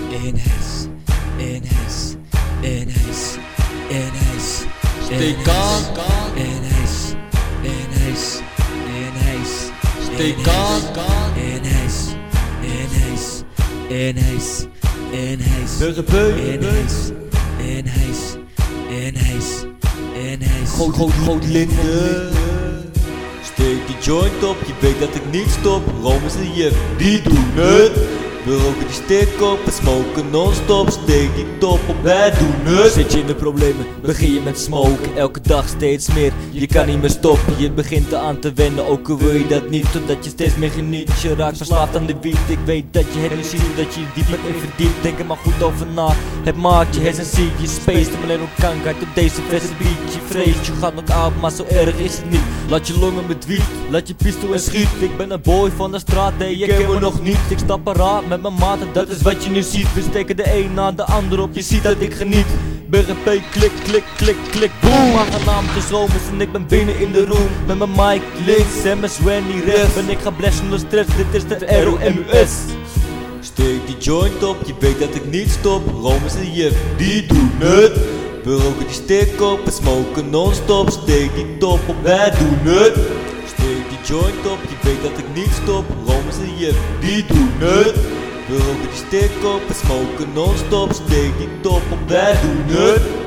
in huis, in huis, in huis, in huis. Steek aan, in huis, in huis, in huis. steek aan, In huis, in huis, in huis, in huis. Burgerbeuk, In huis, in huis, in huis, in huis. groot linde. Steek die joint op, je weet dat ik niet stop. Romers en Jef, die doen het. We roken die stick op en smoken non-stop. Steek die top op, wij doen het. Zit je in de problemen, begin je met smoken. Elke dag steeds meer, je kan niet meer stoppen. Je begint eraan te wennen, ook al wil je dat niet. Totdat je steeds meer geniet, je raakt verslaafd aan de wiet. Ik weet dat je het niet ziet, dat je diep in verdiept. Denk er maar goed over na, het maakt je hersens ziek. Je space hem alleen op kanker op deze verse beat. Je vreest, je gaat nog oud, maar zo erg is het niet. Laat je longen met wiet, laat je pistool en schiet. Ik ben een boy van de straat, nee je ken me nog niet. Ik stap paraat met mijn maten, dat is wat je nu ziet. We steken de een na de ander op, je ziet dat ik geniet. BRP, klik, klik, klik, klik, boom. Aangenaam is Romers en ik ben binnen in de room. Met mijn mic links en mijn Swanny rechts. Ben ik ga bless zonder stress, dit is de ROMUS. Steek die joint op, je weet dat ik niet stop. Romers en Jef, die doen het. We roken die stick op en smoken non-stop. Steek die top op, wij doen het. Steek die joint op, je weet dat ik niet stop. Romers en Jef, die doen het. We roken die stick op en smoken non-stop. Steek die top op, wij doen het.